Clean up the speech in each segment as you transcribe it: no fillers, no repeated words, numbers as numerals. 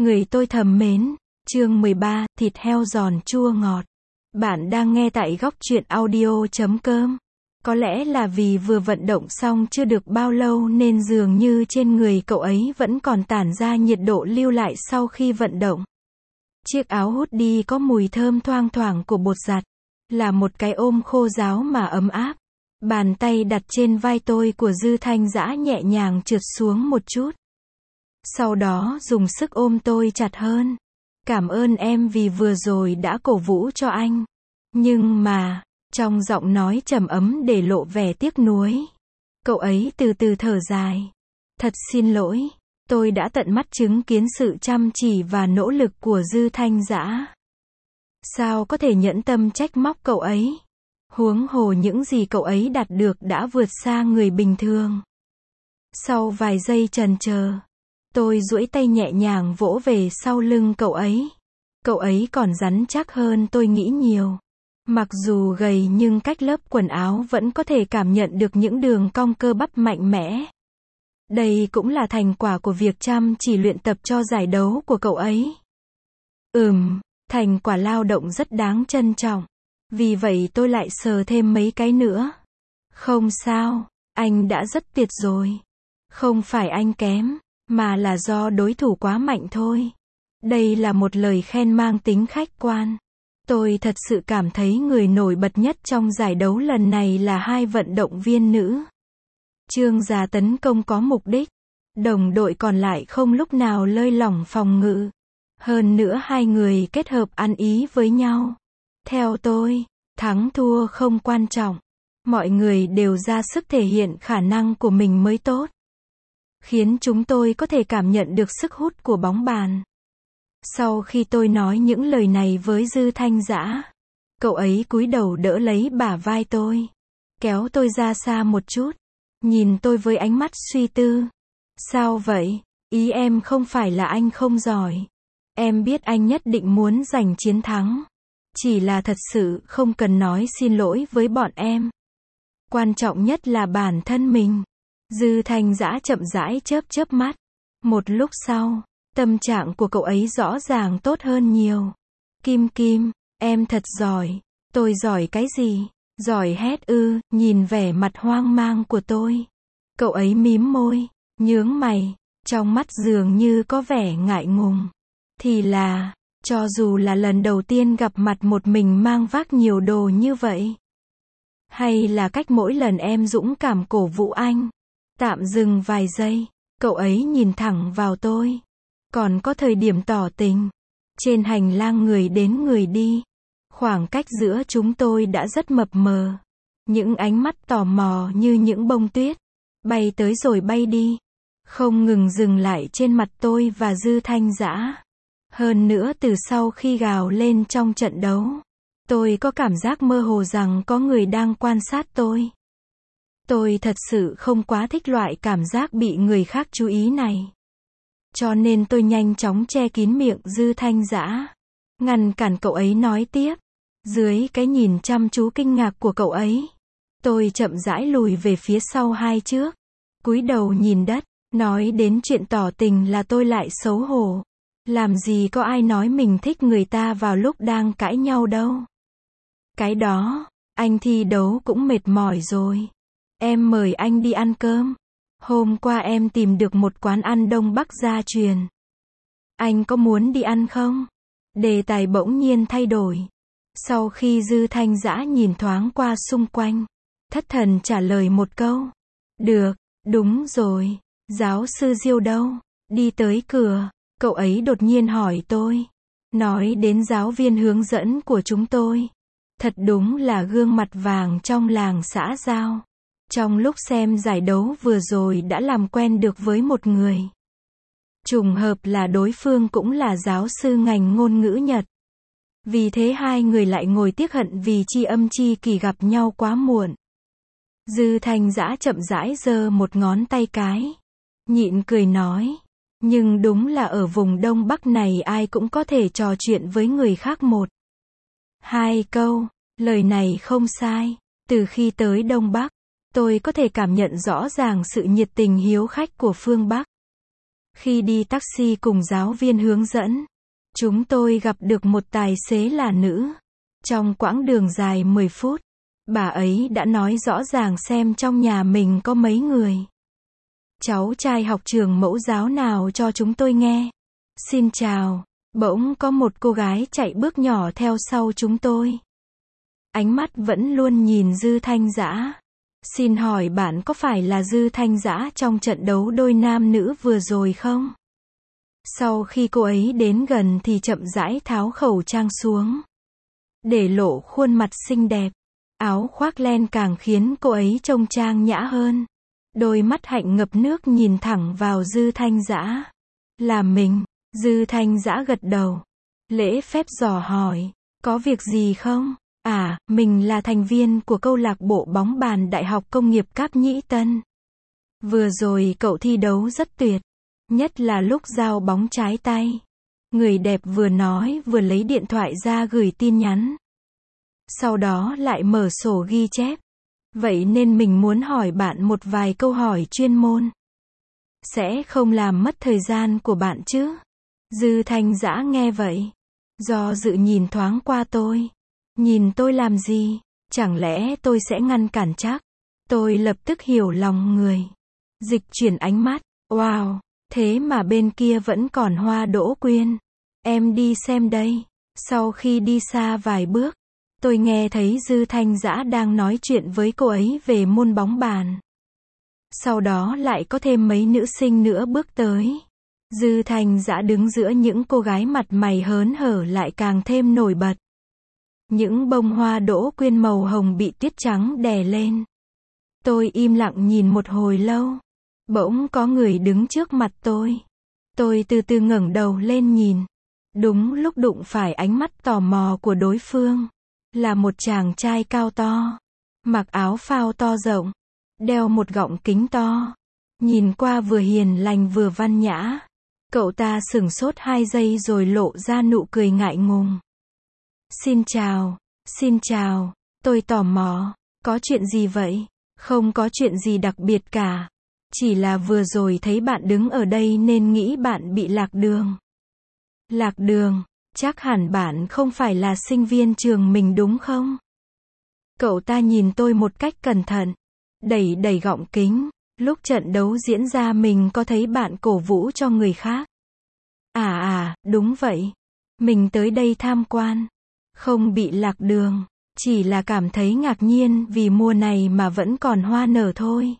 Người tôi thầm mến. Chương 13, thịt heo giòn chua ngọt. Bạn đang nghe tại góc truyện audio.com. Có lẽ là vì vừa vận động xong chưa được bao lâu nên dường như trên người cậu ấy vẫn còn tản ra nhiệt độ lưu lại sau khi vận động. Chiếc áo hoodie có mùi thơm thoang thoảng của bột giặt. Là một cái ôm khô ráo mà ấm áp. Bàn tay đặt trên vai tôi của Dư Thanh Dã nhẹ nhàng trượt xuống một chút. Sau đó dùng sức ôm tôi chặt hơn. Cảm ơn em vì vừa rồi đã cổ vũ cho anh. Nhưng mà, trong giọng nói trầm ấm để lộ vẻ tiếc nuối. Cậu ấy từ từ thở dài. Thật xin lỗi, tôi đã tận mắt chứng kiến sự chăm chỉ và nỗ lực của Dư Thanh Dã. Sao có thể nhẫn tâm trách móc cậu ấy? Huống hồ những gì cậu ấy đạt được đã vượt xa người bình thường. Sau vài giây chần chờ, tôi duỗi tay nhẹ nhàng vỗ về sau lưng cậu ấy. Cậu ấy còn rắn chắc hơn tôi nghĩ nhiều. Mặc dù gầy nhưng cách lớp quần áo vẫn có thể cảm nhận được những đường cong cơ bắp mạnh mẽ. Đây cũng là thành quả của việc chăm chỉ luyện tập cho giải đấu của cậu ấy. Thành quả lao động rất đáng trân trọng. Vì vậy tôi lại sờ thêm mấy cái nữa. Không sao, anh đã rất tuyệt rồi. Không phải anh kém, mà là do đối thủ quá mạnh thôi. Đây là một lời khen mang tính khách quan. Tôi thật sự cảm thấy người nổi bật nhất trong giải đấu lần này là hai vận động viên nữ. Trương Gia tấn công có mục đích. Đồng đội còn lại không lúc nào lơi lỏng phòng ngự. Hơn nữa hai người kết hợp ăn ý với nhau. Theo tôi, thắng thua không quan trọng. Mọi người đều ra sức thể hiện khả năng của mình mới tốt. Khiến chúng tôi có thể cảm nhận được sức hút của bóng bàn. Sau khi tôi nói những lời này với Dư Thanh Dã, cậu ấy cúi đầu đỡ lấy bả vai tôi. Kéo tôi ra xa một chút. Nhìn tôi với ánh mắt suy tư. Sao vậy? Ý em không phải là anh không giỏi. Em biết anh nhất định muốn giành chiến thắng. Chỉ là thật sự không cần nói xin lỗi với bọn em. Quan trọng nhất là bản thân mình. Dư Thanh Dã chậm rãi chớp mắt. Một lúc sau, tâm trạng của cậu ấy rõ ràng tốt hơn nhiều. Kim Kim, em thật giỏi. Tôi giỏi cái gì? Giỏi hét ư? Nhìn vẻ mặt hoang mang của tôi. Cậu ấy mím môi, nhướng mày, trong mắt dường như có vẻ ngại ngùng. Thì là, cho dù là lần đầu tiên gặp mặt một mình mang vác nhiều đồ như vậy. Hay là cách mỗi lần em dũng cảm cổ vũ anh. Tạm dừng vài giây, cậu ấy nhìn thẳng vào tôi. Còn có thời điểm tỏ tình. Trên hành lang người đến người đi. Khoảng cách giữa chúng tôi đã rất mập mờ. Những ánh mắt tò mò như những bông tuyết. Bay tới rồi bay đi. Không ngừng dừng lại trên mặt tôi và Dư Thanh Dã. Hơn nữa từ sau khi gào lên trong trận đấu, tôi có cảm giác mơ hồ rằng có người đang quan sát tôi. Tôi thật sự không quá thích loại cảm giác bị người khác chú ý này. Cho nên tôi nhanh chóng che kín miệng Dư Thanh Dã, ngăn cản cậu ấy nói tiếp. Dưới cái nhìn chăm chú kinh ngạc của cậu ấy, tôi chậm rãi lùi về phía sau hai bước, cúi đầu nhìn đất. Nói đến chuyện tỏ tình là tôi lại xấu hổ. Làm gì có ai nói mình thích người ta vào lúc đang cãi nhau đâu. Cái đó, anh thi đấu cũng mệt mỏi rồi. Em mời anh đi ăn cơm. Hôm qua em tìm được một quán ăn Đông Bắc gia truyền. Anh có muốn đi ăn không? Đề tài bỗng nhiên thay đổi. Sau khi Dư Thanh Dã nhìn thoáng qua xung quanh, thất thần trả lời một câu. Được, đúng rồi. Giáo sư Diêu đâu? Đi tới cửa, cậu ấy đột nhiên hỏi tôi. Nói đến giáo viên hướng dẫn của chúng tôi. Thật đúng là gương mặt vàng trong làng xã giao. Trong lúc xem giải đấu vừa rồi đã làm quen được với một người. Trùng hợp là đối phương cũng là giáo sư ngành ngôn ngữ Nhật. Vì thế hai người lại ngồi tiếc hận vì tri âm tri kỷ gặp nhau quá muộn. Dư Thanh Dã chậm rãi giơ một ngón tay cái. Nhịn cười nói. Nhưng đúng là ở vùng Đông Bắc này ai cũng có thể trò chuyện với người khác một, hai câu. Lời này không sai. Từ khi tới Đông Bắc, tôi có thể cảm nhận rõ ràng sự nhiệt tình hiếu khách của phương Bắc. Khi đi taxi cùng giáo viên hướng dẫn, chúng tôi gặp được một tài xế là nữ. Trong quãng đường dài 10 phút, bà ấy đã nói rõ ràng xem trong nhà mình có mấy người. Cháu trai học trường mẫu giáo nào cho chúng tôi nghe. Xin chào. Bỗng có một cô gái chạy bước nhỏ theo sau chúng tôi. Ánh mắt vẫn luôn nhìn Dư Thanh Dã. Xin hỏi bạn có phải là Dư Thanh Dã trong trận đấu đôi nam nữ vừa rồi không? Sau khi cô ấy đến gần thì chậm rãi tháo khẩu trang xuống, để lộ khuôn mặt xinh đẹp. Áo khoác len càng khiến cô ấy trông trang nhã hơn. Đôi mắt hạnh ngập nước nhìn thẳng vào Dư Thanh Dã. Là mình. Dư Thanh Dã gật đầu. Lễ phép dò hỏi. Có việc gì không? À, mình là thành viên của câu lạc bộ bóng bàn Đại học Công nghiệp Cáp Nhĩ Tân. Vừa rồi cậu thi đấu rất tuyệt. Nhất là lúc giao bóng trái tay. Người đẹp vừa nói vừa lấy điện thoại ra gửi tin nhắn. Sau đó lại mở sổ ghi chép. Vậy nên mình muốn hỏi bạn một vài câu hỏi chuyên môn. Sẽ không làm mất thời gian của bạn chứ? Dư Thanh Dã nghe vậy, do dự nhìn thoáng qua tôi. Nhìn tôi làm gì? Chẳng lẽ tôi sẽ ngăn cản chắc? Tôi lập tức hiểu lòng người. Dịch chuyển ánh mắt. Wow, thế mà bên kia vẫn còn Hoa Đỗ Quyên. Em đi xem đây. Sau khi đi xa vài bước, tôi nghe thấy Dư Thanh Dã đang nói chuyện với cô ấy về môn bóng bàn. Sau đó lại có thêm mấy nữ sinh nữa bước tới. Dư Thanh Dã đứng giữa những cô gái mặt mày hớn hở lại càng thêm nổi bật. Những bông hoa đỗ quyên màu hồng bị tuyết trắng đè lên. Tôi im lặng nhìn một hồi lâu. Bỗng có người đứng trước mặt tôi. Tôi từ từ ngẩng đầu lên nhìn. Đúng lúc đụng phải ánh mắt tò mò của đối phương. Là một chàng trai cao to. Mặc áo phao to rộng. Đeo một gọng kính to. Nhìn qua vừa hiền lành vừa văn nhã. Cậu ta sửng sốt 2 giây rồi lộ ra nụ cười ngại ngùng. Xin chào, tôi tò mò, có chuyện gì vậy? Không có chuyện gì đặc biệt cả. Chỉ là vừa rồi thấy bạn đứng ở đây nên nghĩ bạn bị lạc đường. Lạc đường, chắc hẳn bạn không phải là sinh viên trường mình đúng không? Cậu ta nhìn tôi một cách cẩn thận, đẩy gọng kính. Lúc trận đấu diễn ra mình có thấy bạn cổ vũ cho người khác. Đúng vậy. Mình tới đây tham quan. Không bị lạc đường. Chỉ là cảm thấy ngạc nhiên vì mùa này mà vẫn còn hoa nở thôi.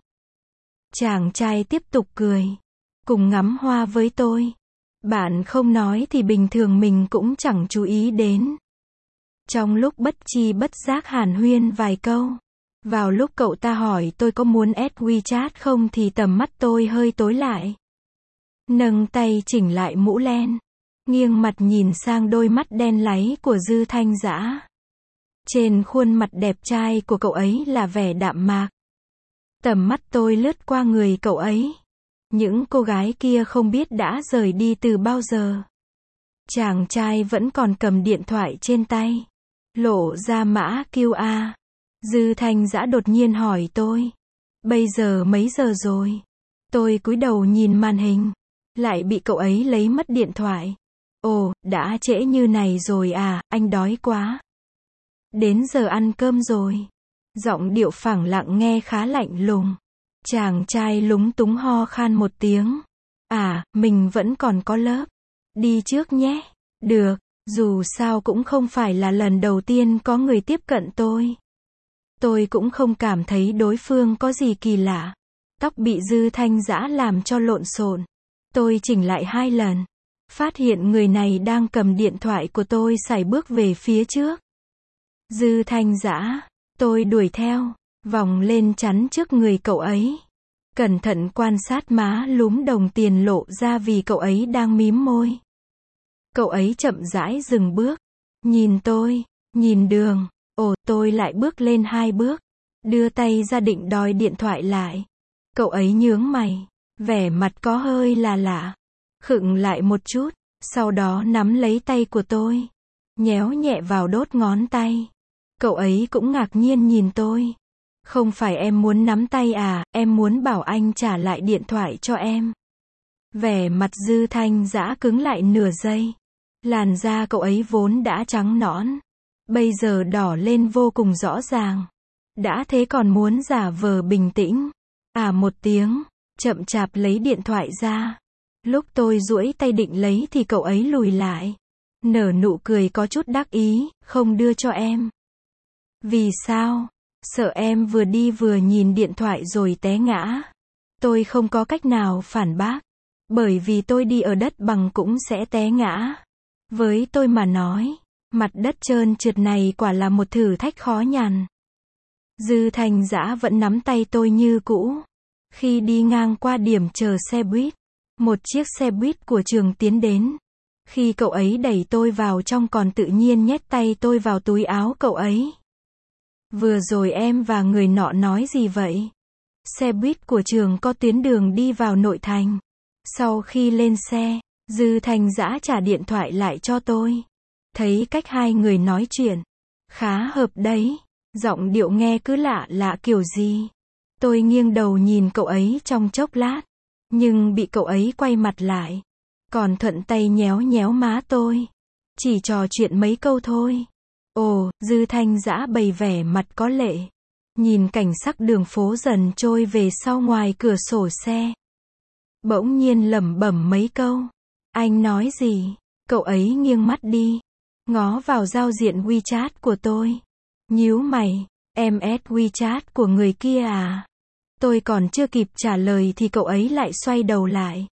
Chàng trai tiếp tục cười. Cùng ngắm hoa với tôi. Bạn không nói thì bình thường mình cũng chẳng chú ý đến. Trong lúc bất tri bất giác hàn huyên vài câu. Vào lúc cậu ta hỏi tôi có muốn add WeChat không thì tầm mắt tôi hơi tối lại. Nâng tay chỉnh lại mũ len. Nghiêng mặt nhìn sang đôi mắt đen láy của Dư Thanh Dã. Trên khuôn mặt đẹp trai của cậu ấy là vẻ đạm mạc. Tầm mắt tôi lướt qua người cậu ấy. Những cô gái kia không biết đã rời đi từ bao giờ. Chàng trai vẫn còn cầm điện thoại trên tay. Lộ ra mã QR. Dư Thanh Dã đột nhiên hỏi tôi. Bây giờ mấy giờ rồi? Tôi cúi đầu nhìn màn hình. Lại bị cậu ấy lấy mất điện thoại. Ồ, đã trễ như này rồi à, anh đói quá. Đến giờ ăn cơm rồi. Giọng điệu phẳng lặng nghe khá lạnh lùng. Chàng trai lúng túng ho khan một tiếng. Mình vẫn còn có lớp. Đi trước nhé. Được, dù sao cũng không phải là lần đầu tiên có người tiếp cận tôi. Tôi cũng không cảm thấy đối phương có gì kỳ lạ. Tóc bị Dư Thanh Dã làm cho lộn xộn. Tôi chỉnh lại 2 lần. Phát hiện người này đang cầm điện thoại của tôi sải bước về phía trước. Dư Thanh Dã. Tôi đuổi theo. Vòng lên chắn trước người cậu ấy. Cẩn thận quan sát má lúm đồng tiền lộ ra vì cậu ấy đang mím môi. Cậu ấy chậm rãi dừng bước. Nhìn tôi. Nhìn đường. Tôi lại bước lên 2 bước. Đưa tay ra định đòi điện thoại lại. Cậu ấy nhướng mày. Vẻ mặt có hơi là lạ. Khựng lại một chút. Sau đó nắm lấy tay của tôi. Nhéo nhẹ vào đốt ngón tay. Cậu ấy cũng ngạc nhiên nhìn tôi. Không phải em muốn nắm tay à, em muốn bảo anh trả lại điện thoại cho em. Vẻ mặt Dư Thanh Dã cứng lại nửa giây. Làn da cậu ấy vốn đã trắng nõn, bây giờ đỏ lên vô cùng rõ ràng. Đã thế còn muốn giả vờ bình tĩnh. Một tiếng, chậm chạp lấy điện thoại ra. Lúc tôi duỗi tay định lấy thì cậu ấy lùi lại. Nở nụ cười có chút đắc ý, không đưa cho em. Vì sao? Sợ em vừa đi vừa nhìn điện thoại rồi té ngã. Tôi không có cách nào phản bác. Bởi vì tôi đi ở đất bằng cũng sẽ té ngã. Với tôi mà nói, mặt đất trơn trượt này quả là một thử thách khó nhằn. Dư Thanh Dã vẫn nắm tay tôi như cũ. Khi đi ngang qua điểm chờ xe buýt, một chiếc xe buýt của trường tiến đến. Khi cậu ấy đẩy tôi vào trong còn tự nhiên nhét tay tôi vào túi áo cậu ấy. Vừa rồi em và người nọ nói gì vậy? Xe buýt của trường có tuyến đường đi vào nội thành. Sau khi lên xe, Dư Thanh Dã trả điện thoại lại cho tôi. Thấy cách hai người nói chuyện, khá hợp đấy. Giọng điệu nghe cứ lạ lạ kiểu gì. Tôi nghiêng đầu nhìn cậu ấy trong chốc lát, nhưng bị cậu ấy quay mặt lại. Còn thuận tay nhéo nhéo má tôi. Chỉ trò chuyện mấy câu thôi. Ồ, Dư Thanh Dã bày vẻ mặt có lệ. Nhìn cảnh sắc đường phố dần trôi về sau ngoài cửa sổ xe. Bỗng nhiên lẩm bẩm mấy câu. Anh nói gì? Cậu ấy nghiêng mắt đi. Ngó vào giao diện WeChat của tôi. Nhíu mày. Em add WeChat của người kia à? Tôi còn chưa kịp trả lời thì cậu ấy lại xoay đầu lại.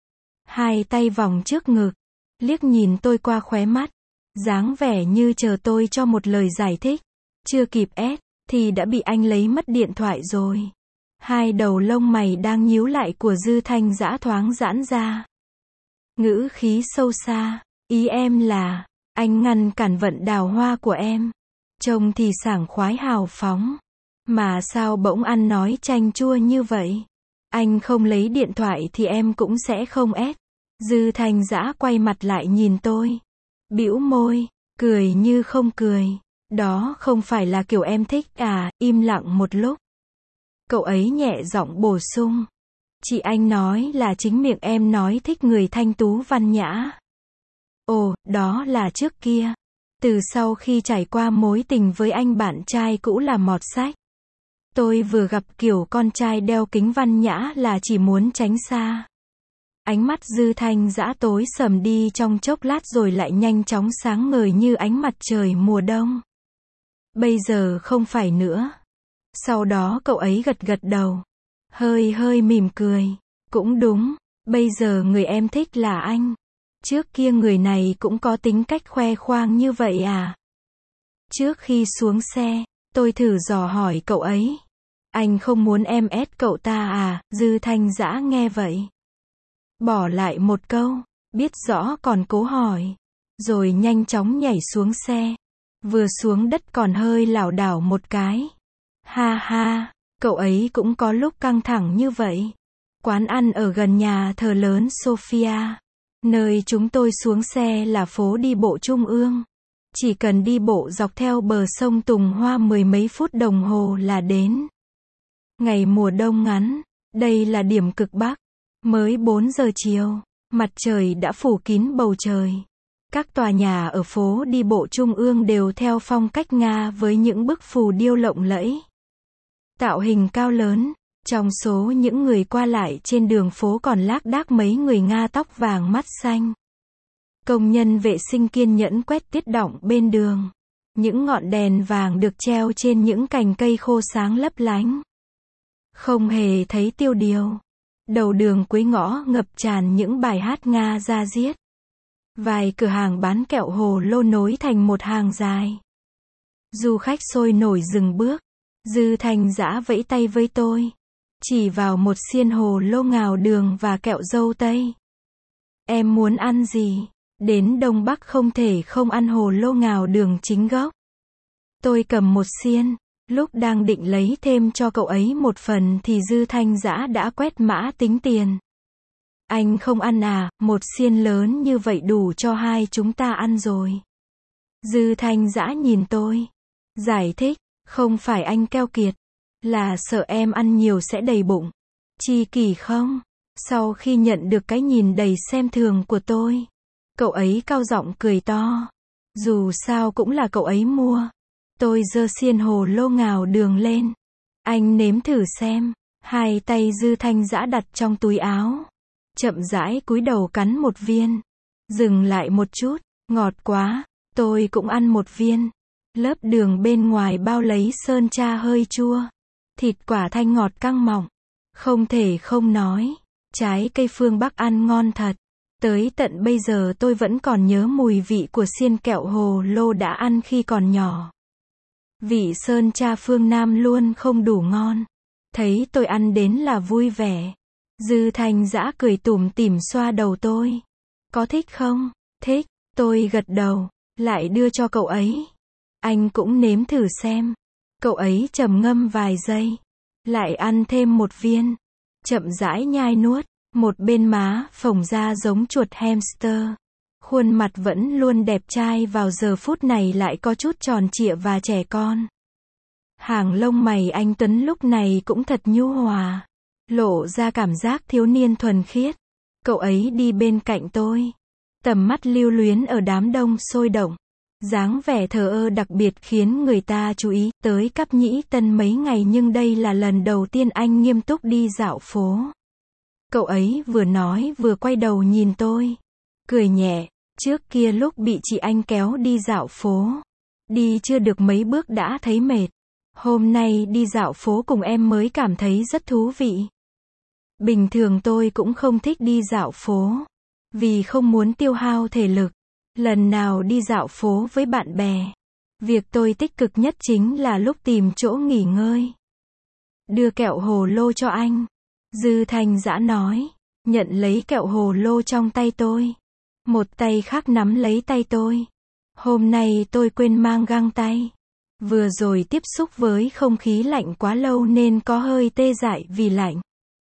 Hai tay vòng trước ngực. Liếc nhìn tôi qua khóe mắt. Dáng vẻ như chờ tôi cho một lời giải thích. Chưa kịp add thì đã bị anh lấy mất điện thoại rồi. Hai đầu lông mày đang nhíu lại của Dư Thanh Dã thoáng giãn ra. Ngữ khí sâu xa. Ý em là, anh ngăn cản vận đào hoa của em. Trông thì sảng khoái hào phóng. Mà sao bỗng ăn nói chanh chua như vậy? Anh không lấy điện thoại thì em cũng sẽ không ép. Dư Thanh Dã quay mặt lại nhìn tôi. Bĩu môi, cười như không cười. Đó không phải là kiểu em thích à? Im lặng một lúc. Cậu ấy nhẹ giọng bổ sung. Chị anh nói là chính miệng em nói thích người thanh tú văn nhã. Ồ, đó là trước kia. Từ sau khi trải qua mối tình với anh bạn trai cũ là mọt sách. Tôi vừa gặp kiểu con trai đeo kính văn nhã là chỉ muốn tránh xa. Ánh mắt Dư Thanh Dã tối sầm đi trong chốc lát rồi lại nhanh chóng sáng ngời như ánh mặt trời mùa đông. Bây giờ không phải nữa. Sau đó cậu ấy gật gật đầu. Hơi mỉm cười. Cũng đúng, bây giờ người em thích là anh. Trước kia người này cũng có tính cách khoe khoang như vậy à? Trước khi xuống xe, tôi thử dò hỏi cậu ấy. Anh không muốn em ép cậu ta à? Dư Thanh Dã nghe vậy. Bỏ lại một câu, biết rõ còn cố hỏi. Rồi nhanh chóng nhảy xuống xe. Vừa xuống đất còn hơi lảo đảo một cái. Ha ha, cậu ấy cũng có lúc căng thẳng như vậy. Quán ăn ở gần nhà thờ lớn Sofia. Nơi chúng tôi xuống xe là phố đi bộ Trung ương. Chỉ cần đi bộ dọc theo bờ sông Tùng Hoa mười mấy phút đồng hồ là đến. Ngày mùa đông ngắn, đây là điểm cực Bắc. Mới 4 giờ chiều, mặt trời đã phủ kín bầu trời. Các tòa nhà ở phố đi bộ Trung ương đều theo phong cách Nga với những bức phù điêu lộng lẫy. Tạo hình cao lớn. Trong số những người qua lại trên đường phố còn lác đác mấy người Nga tóc vàng mắt xanh. Công nhân vệ sinh kiên nhẫn quét tiết đọng bên đường. Những ngọn đèn vàng được treo trên những cành cây khô sáng lấp lánh. Không hề thấy tiêu điều. Đầu đường cuối ngõ ngập tràn những bài hát Nga da diết. Vài cửa hàng bán kẹo hồ lô nối thành một hàng dài. Du khách sôi nổi dừng bước. Dư Thanh Dã vẫy tay với tôi. Chỉ vào một xiên hồ lô ngào đường và kẹo dâu tây. Em muốn ăn gì? Đến Đông Bắc không thể không ăn hồ lô ngào đường chính gốc. Tôi cầm một xiên. Lúc đang định lấy thêm cho cậu ấy một phần thì Dư Thanh Dã đã quét mã tính tiền. Anh không ăn à? Một xiên lớn như vậy đủ cho hai chúng ta ăn rồi. Dư Thanh Dã nhìn tôi. Giải thích, không phải anh keo kiệt. Là sợ em ăn nhiều sẽ đầy bụng. Chi kỷ không? Sau khi nhận được cái nhìn đầy xem thường của tôi, cậu ấy cao giọng cười to. Dù sao cũng là cậu ấy mua. Tôi giơ xiên hồ lô ngào đường lên. Anh nếm thử xem. Hai tay Dư Thanh Dã đặt trong túi áo. Chậm rãi cúi đầu cắn một viên. Dừng lại một chút. Ngọt quá. Tôi cũng ăn một viên. Lớp đường bên ngoài bao lấy sơn tra hơi chua. Thịt quả thanh ngọt căng mọng. Không thể không nói. Trái cây phương Bắc ăn ngon thật. Tới tận bây giờ tôi vẫn còn nhớ mùi vị của xiên kẹo hồ lô đã ăn khi còn nhỏ. Vị sơn tra phương Nam luôn không đủ ngon. Thấy tôi ăn đến là vui vẻ. Dư Thanh Dã cười tủm tỉm xoa đầu tôi. Có thích không? Thích. Tôi gật đầu. Lại đưa cho cậu ấy. Anh cũng nếm thử xem. Cậu ấy trầm ngâm vài giây. Lại ăn thêm một viên. Chậm rãi nhai nuốt. Một bên má phồng ra giống chuột hamster. Khuôn mặt vẫn luôn đẹp trai vào giờ phút này lại có chút tròn trịa và trẻ con. Hàng lông mày anh Tuấn lúc này cũng thật nhu hòa. Lộ ra cảm giác thiếu niên thuần khiết. Cậu ấy đi bên cạnh tôi. Tầm mắt lưu luyến ở đám đông sôi động. Dáng vẻ thờ ơ đặc biệt khiến người ta chú ý. Tới Cáp Nhĩ Tân mấy ngày nhưng đây là lần đầu tiên anh nghiêm túc đi dạo phố. Cậu ấy vừa nói vừa quay đầu nhìn tôi. Cười nhẹ. Trước kia lúc bị chị anh kéo đi dạo phố. Đi chưa được mấy bước đã thấy mệt. Hôm nay đi dạo phố cùng em mới cảm thấy rất thú vị. Bình thường tôi cũng không thích đi dạo phố. Vì không muốn tiêu hao thể lực. Lần nào đi dạo phố với bạn bè. Việc tôi tích cực nhất chính là lúc tìm chỗ nghỉ ngơi. Đưa kẹo hồ lô cho anh. Dư Thanh Dã nói. Nhận lấy kẹo hồ lô trong tay tôi. Một tay khác nắm lấy tay tôi. Hôm nay tôi quên mang găng tay. Vừa rồi tiếp xúc với không khí lạnh quá lâu nên có hơi tê dại vì lạnh.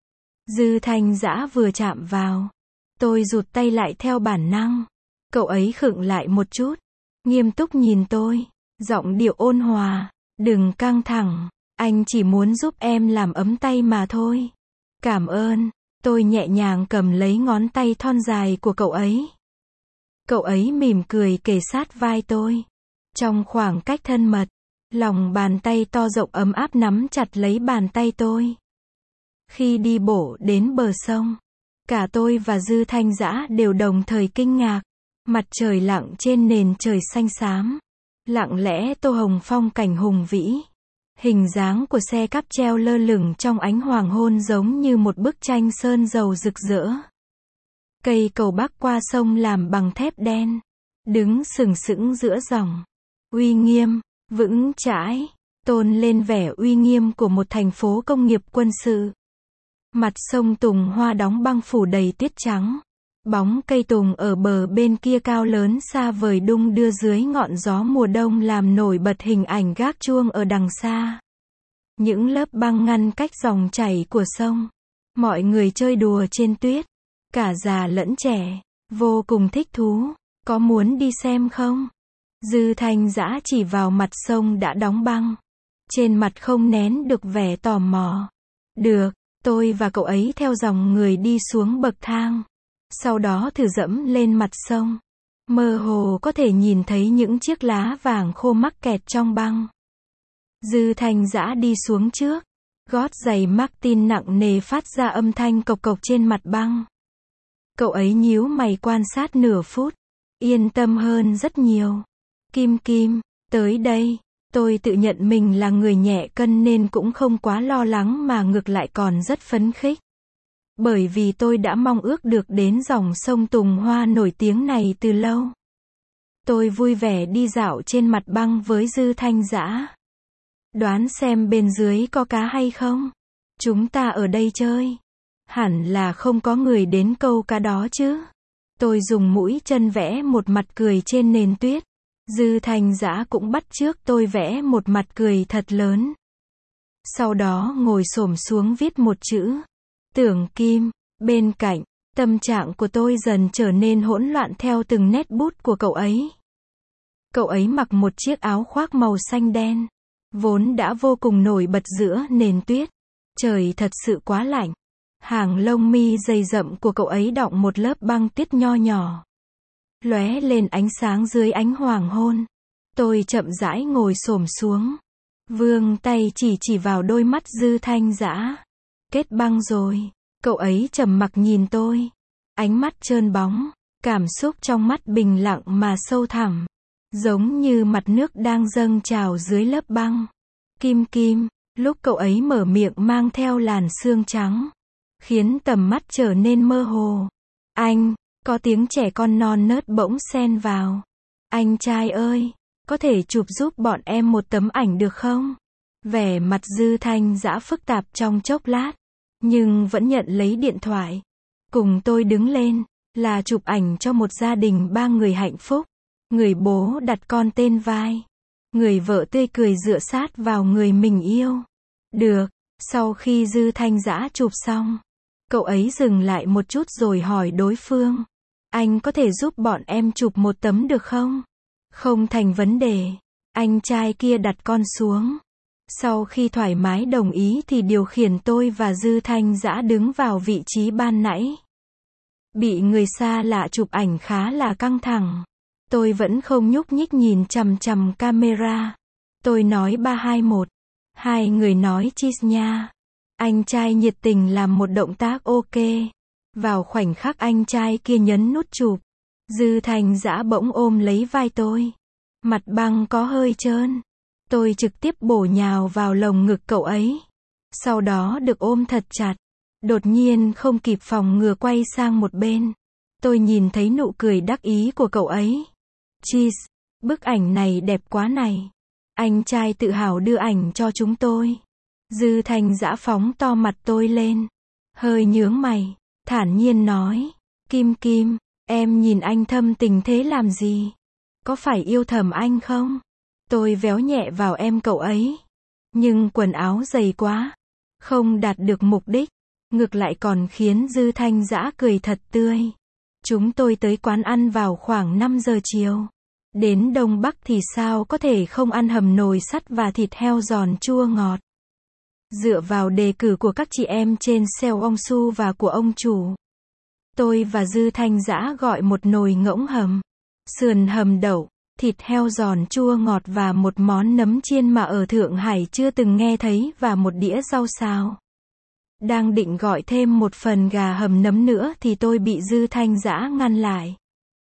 Dư Thanh Dã vừa chạm vào. Tôi rụt tay lại theo bản năng. Cậu ấy khựng lại một chút. Nghiêm túc nhìn tôi. Giọng điệu ôn hòa. Đừng căng thẳng. Anh chỉ muốn giúp em làm ấm tay mà thôi. Cảm ơn. Tôi nhẹ nhàng cầm lấy ngón tay thon dài của cậu ấy. Cậu ấy mỉm cười kề sát vai tôi. Trong khoảng cách thân mật, lòng bàn tay to rộng ấm áp nắm chặt lấy bàn tay tôi. Khi đi bộ đến bờ sông, cả tôi và Dư Thanh Dã đều đồng thời kinh ngạc. Mặt trời lặn trên nền trời xanh xám. Lặng lẽ tô hồng phong cảnh hùng vĩ. Hình dáng của xe cáp treo lơ lửng trong ánh hoàng hôn giống như một bức tranh sơn dầu rực rỡ. Cây cầu bắc qua sông làm bằng thép đen. Đứng sừng sững giữa dòng. Uy nghiêm, vững chãi, tôn lên vẻ uy nghiêm của một thành phố công nghiệp quân sự. Mặt sông Tùng Hoa đóng băng phủ đầy tuyết trắng. Bóng cây tùng ở bờ bên kia cao lớn xa vời đung đưa dưới ngọn gió mùa đông làm nổi bật hình ảnh gác chuông ở đằng xa. Những lớp băng ngăn cách dòng chảy của sông. Mọi người chơi đùa trên tuyết. Cả già lẫn trẻ. Vô cùng thích thú. Có muốn đi xem không? Dư Thanh Dã chỉ vào mặt sông đã đóng băng. Trên mặt không nén được vẻ tò mò. Được, tôi và cậu ấy theo dòng người đi xuống bậc thang. Sau đó thử dẫm lên mặt sông. Mơ hồ có thể nhìn thấy những chiếc lá vàng khô mắc kẹt trong băng. Dư Thanh Dã đi xuống trước. Gót giày Martin nặng nề phát ra âm thanh cộc cộc trên mặt băng. Cậu ấy nhíu mày quan sát nửa phút. Yên tâm hơn rất nhiều. Kim Kim, tới đây. Tôi tự nhận mình là người nhẹ cân nên cũng không quá lo lắng mà ngược lại còn rất phấn khích. Bởi vì tôi đã mong ước được đến dòng sông Tùng Hoa nổi tiếng này từ lâu. Tôi vui vẻ đi dạo trên mặt băng với Dư Thanh Dã. Đoán xem bên dưới có cá hay không? Chúng ta ở đây chơi. Hẳn là không có người đến câu cá đó chứ. Tôi dùng mũi chân vẽ một mặt cười trên nền tuyết. Dư Thanh Dã cũng bắt chước tôi vẽ một mặt cười thật lớn. Sau đó ngồi xổm xuống viết một chữ. Tưởng Kim. Bên cạnh, tâm trạng của tôi dần trở nên hỗn loạn theo từng nét bút của cậu ấy. Cậu ấy mặc một chiếc áo khoác màu xanh đen. Vốn đã vô cùng nổi bật giữa nền tuyết. Trời thật sự quá lạnh. Hàng lông mi dày rậm của cậu ấy đọng một lớp băng tuyết nho nhỏ, lóe lên ánh sáng dưới ánh hoàng hôn. Tôi chậm rãi ngồi xổm xuống, vươn tay chỉ vào đôi mắt Dư Thanh Dã. Kết băng rồi. Cậu ấy trầm mặc nhìn tôi, ánh mắt trơn bóng, cảm xúc trong mắt bình lặng mà sâu thẳm, giống như mặt nước đang dâng trào dưới lớp băng. Kim Kim, lúc cậu ấy mở miệng mang theo làn sương trắng, khiến tầm mắt trở nên mơ hồ. Anh, có tiếng trẻ con non nớt bỗng xen vào. Anh trai ơi, có thể chụp giúp bọn em một tấm ảnh được không? Vẻ mặt Dư Thanh Dã phức tạp trong chốc lát, nhưng vẫn nhận lấy điện thoại. Cùng tôi đứng lên, là chụp ảnh cho một gia đình 3 người hạnh phúc. Người bố đặt con tên vai. Người vợ tươi cười dựa sát vào người mình yêu. Được, sau khi Dư Thanh Dã chụp xong, cậu ấy dừng lại một chút rồi hỏi đối phương. Anh có thể giúp bọn em chụp một tấm được không? Không thành vấn đề. Anh trai kia đặt con xuống. Sau khi thoải mái đồng ý thì điều khiển tôi và Dư Thanh Dã đứng vào vị trí ban nãy. Bị người xa lạ chụp ảnh khá là căng thẳng. Tôi vẫn không nhúc nhích nhìn chằm chằm camera. Tôi nói 3 2 1. Hai người nói cheese nha. Anh trai nhiệt tình làm một động tác ok. Vào khoảnh khắc anh trai kia nhấn nút chụp, Dư Thanh Dã bỗng ôm lấy vai tôi. Mặt băng có hơi trơn. Tôi trực tiếp bổ nhào vào lồng ngực cậu ấy. Sau đó được ôm thật chặt. Đột nhiên không kịp phòng ngừa quay sang một bên. Tôi nhìn thấy nụ cười đắc ý của cậu ấy. Cheese, bức ảnh này đẹp quá này. Anh trai tự hào đưa ảnh cho chúng tôi. Dư Thanh Dã phóng to mặt tôi lên. Hơi nhướng mày, thản nhiên nói. Kim Kim, em nhìn anh thâm tình thế làm gì? Có phải yêu thầm anh không? Tôi véo nhẹ vào em cậu ấy. Nhưng quần áo dày quá. Không đạt được mục đích. Ngược lại còn khiến Dư Thanh Dã cười thật tươi. Chúng tôi tới quán ăn vào khoảng 5 giờ chiều. Đến Đông Bắc thì sao có thể không ăn hầm nồi sắt và thịt heo giòn chua ngọt. Dựa vào đề cử của các chị em trên Seo Ong Su và của ông chủ, tôi và Dư Thanh Dã gọi một nồi ngỗng hầm, sườn hầm đậu, thịt heo giòn chua ngọt và một món nấm chiên mà ở Thượng Hải chưa từng nghe thấy và một đĩa rau xào. Đang định gọi thêm một phần gà hầm nấm nữa thì tôi bị Dư Thanh Dã ngăn lại.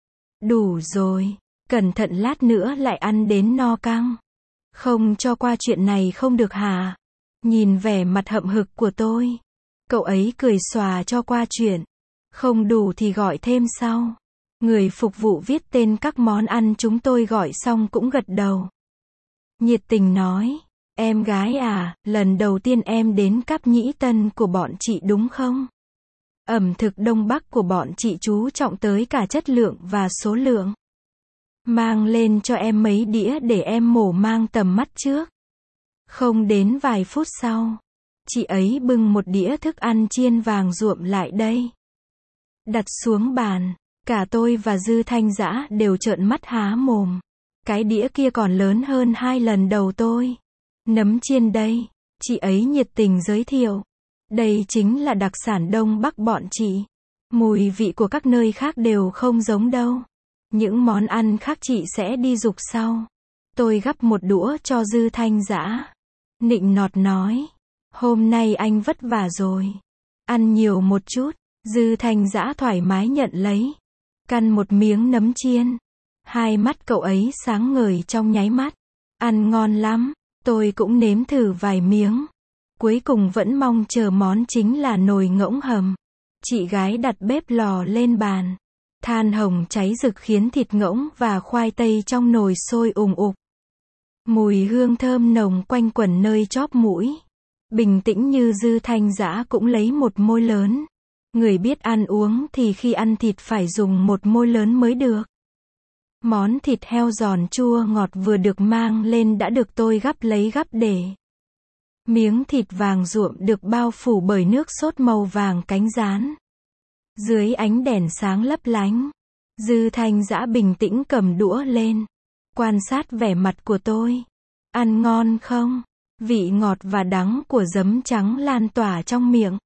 Đủ rồi, cẩn thận lát nữa lại ăn đến no căng. Không cho qua chuyện này không được hả? Nhìn vẻ mặt hậm hực của tôi, cậu ấy cười xòa cho qua chuyện. Không đủ thì gọi thêm sau. Người phục vụ viết tên các món ăn chúng tôi gọi xong cũng gật đầu. Nhiệt tình nói, em gái à, lần đầu tiên em đến Cáp Nhĩ Tân của bọn chị đúng không? Ẩm thực Đông Bắc của bọn chị chú trọng tới cả chất lượng và số lượng. Mang lên cho em mấy đĩa để em mổ mang tầm mắt trước. Không đến vài phút sau, chị ấy bưng một đĩa thức ăn chiên vàng ruộm lại đây. Đặt xuống bàn, cả tôi và Dư Thanh Dã đều trợn mắt há mồm. Cái đĩa kia còn lớn hơn 2 lần đầu tôi. Nấm chiên đây, chị ấy nhiệt tình giới thiệu. Đây chính là đặc sản Đông Bắc bọn chị. Mùi vị của các nơi khác đều không giống đâu. Những món ăn khác chị sẽ đi dục sau. Tôi gắp một đũa cho Dư Thanh Dã. Nịnh nọt nói, hôm nay anh vất vả rồi. Ăn nhiều một chút. Dư Thanh Dã thoải mái nhận lấy. Căn một miếng nấm chiên. Hai mắt cậu ấy sáng ngời trong nháy mắt. Ăn ngon lắm. Tôi cũng nếm thử vài miếng. Cuối cùng vẫn mong chờ món chính là nồi ngỗng hầm. Chị gái đặt bếp lò lên bàn. Than hồng cháy rực khiến thịt ngỗng và khoai tây trong nồi sôi ùng ục. Mùi hương thơm nồng quanh quẩn nơi chóp mũi. Bình tĩnh như Dư Thanh Dã cũng lấy một môi lớn. Người biết ăn uống thì khi ăn thịt phải dùng một môi lớn mới được. Món thịt heo giòn chua ngọt vừa được mang lên đã được tôi gắp lấy gắp để. Miếng thịt vàng ruộm được bao phủ bởi nước sốt màu vàng cánh gián. Dưới ánh đèn sáng lấp lánh, Dư Thanh Dã bình tĩnh cầm đũa lên, quan sát vẻ mặt của tôi. Ăn ngon không? Vị ngọt và đắng của giấm trắng lan tỏa trong miệng.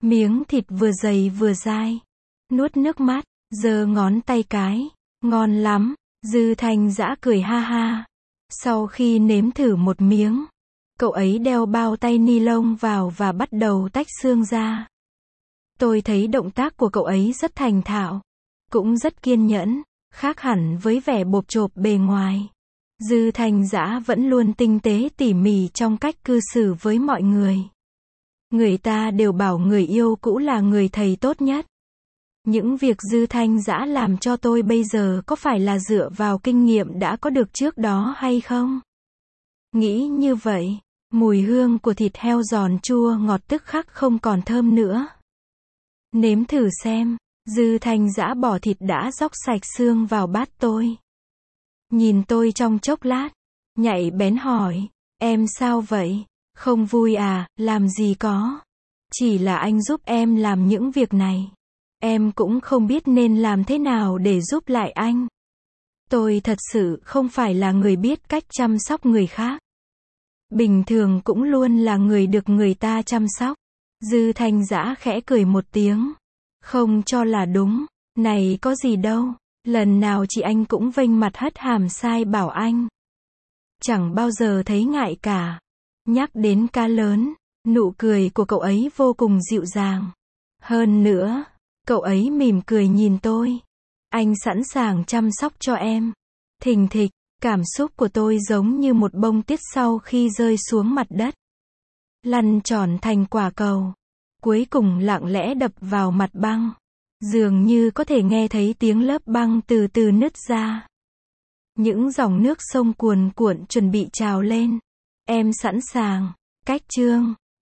Miếng thịt vừa dày vừa dai. Nuốt nước mắt, giơ ngón tay cái. Ngon lắm. Dư Thanh Dã cười ha ha. Sau khi nếm thử một miếng, cậu ấy đeo bao tay ni lông vào và bắt đầu tách xương ra. Tôi thấy động tác của cậu ấy rất thành thạo, cũng rất kiên nhẫn, khác hẳn với vẻ bộp chộp bề ngoài. Dư Thanh Dã vẫn luôn tinh tế tỉ mỉ trong cách cư xử với mọi người. Người ta đều bảo người yêu cũ là người thầy tốt nhất. Những việc Dư Thanh Dã làm cho tôi bây giờ có phải là dựa vào kinh nghiệm đã có được trước đó hay không? Nghĩ như vậy, mùi hương của thịt heo giòn chua ngọt tức khắc không còn thơm nữa. Nếm thử xem. Dư Thanh Dã bỏ thịt đã róc sạch xương vào bát tôi. Nhìn tôi trong chốc lát, nhạy bén hỏi, em sao vậy? Không vui à? Làm gì có. Chỉ là anh giúp em làm những việc này. Em cũng không biết nên làm thế nào để giúp lại anh. Tôi thật sự không phải là người biết cách chăm sóc người khác. Bình thường cũng luôn là người được người ta chăm sóc. Dư Thanh Dã khẽ cười một tiếng. Không cho là đúng. Này có gì đâu. Lần nào chị anh cũng vênh mặt hất hàm sai bảo anh. Chẳng bao giờ thấy ngại cả. Nhắc đến cá lớn, nụ cười của cậu ấy vô cùng dịu dàng. Hơn nữa, cậu ấy mỉm cười nhìn tôi. Anh sẵn sàng chăm sóc cho em. Thình thịch, cảm xúc của tôi giống như một bông tuyết sau khi rơi xuống mặt đất. Lăn tròn thành quả cầu. Cuối cùng lặng lẽ đập vào mặt băng. Dường như có thể nghe thấy tiếng lớp băng từ từ nứt ra. Những dòng nước sông cuồn cuộn chuẩn bị trào lên. Em sẵn sàng. Cách chương